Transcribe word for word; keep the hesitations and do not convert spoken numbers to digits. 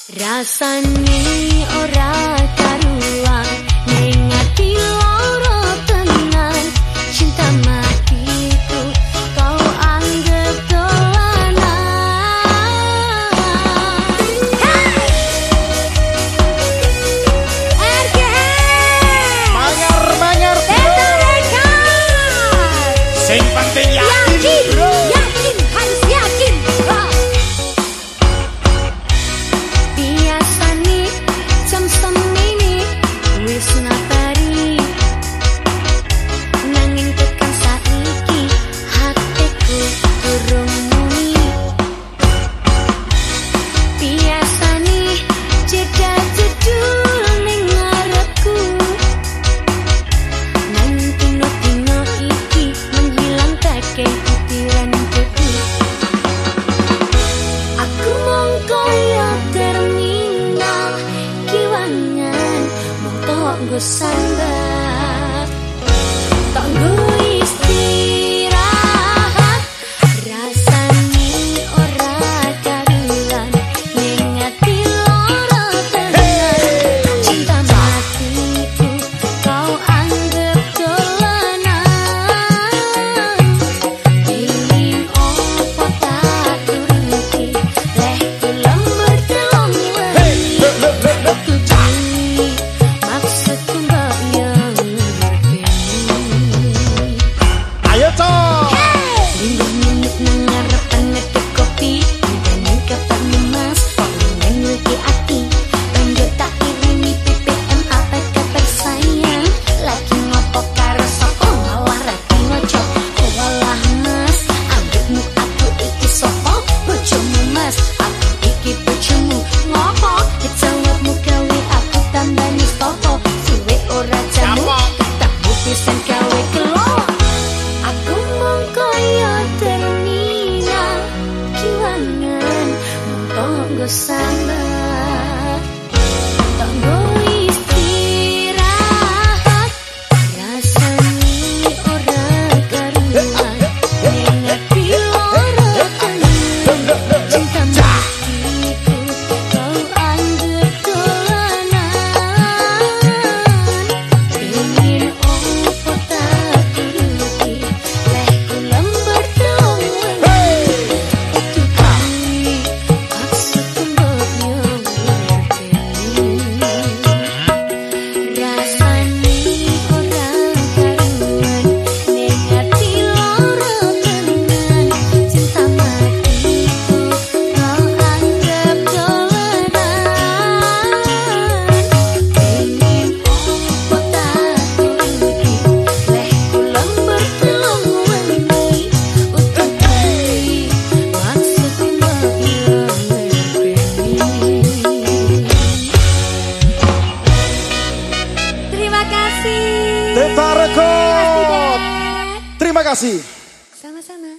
Rasane ora karuan ning ati loro tenan cinta matiku kau anggap dolanan. Hey! R G Mangar mangar Tetoreka sing penting yakin, yakin, bro. yakin, harus yakin. Wow. Biasane jam semini wis ngabari nanging tekan saiki hatiku durung muni. Biasane cedak jedul ning ngarepku nanging dino-dino iki menghilang takai pikiran debu. Aku mong kaya terminal kiwangan mong tok nggo sambat tok nggo istirahat. Rasane ora karuan ning ati loro tenan cinta matiku kau anggap dolanan. Ingin opo tak turuti leh kulem bertelung wengi tujuh maksudku mbak yang ngerti. Ayo cok. Lingguh minit nangarepan ngetik kopi Ngidani kapan emas Pengen ngerti hati Banjo tak irimi P P M apa kabar sayang Lagi ngopo karo sopo Malah rati ngocok Walah mas Anggapmu aku iki sopo Bojomu mas Aku iki bojomu Ngopo Jawabmu gawe aku tambani stopo Suwe ora jamu Tak bupisan gawe kelok. Aku mong kaya terminal kiwangan mong tonggo sambat tonggo istirahat. Rasane ora karuan ning ati loro tenan cinta matiku kau anggap dolanan. Ingin opo tak turuti leh kulem bertelung wengi tutupi maksudku mbok yo ngerti. Rasane ora karuan ning ati loro tenan cinta matiku kau anggap dolanan. Ingin opo tak turuti leh kulem bertelung wengi ututi maksudku mbok yo ngerti. Terima kasih. Teta Record. Mas Dede. Terima kasih. Sama-sama.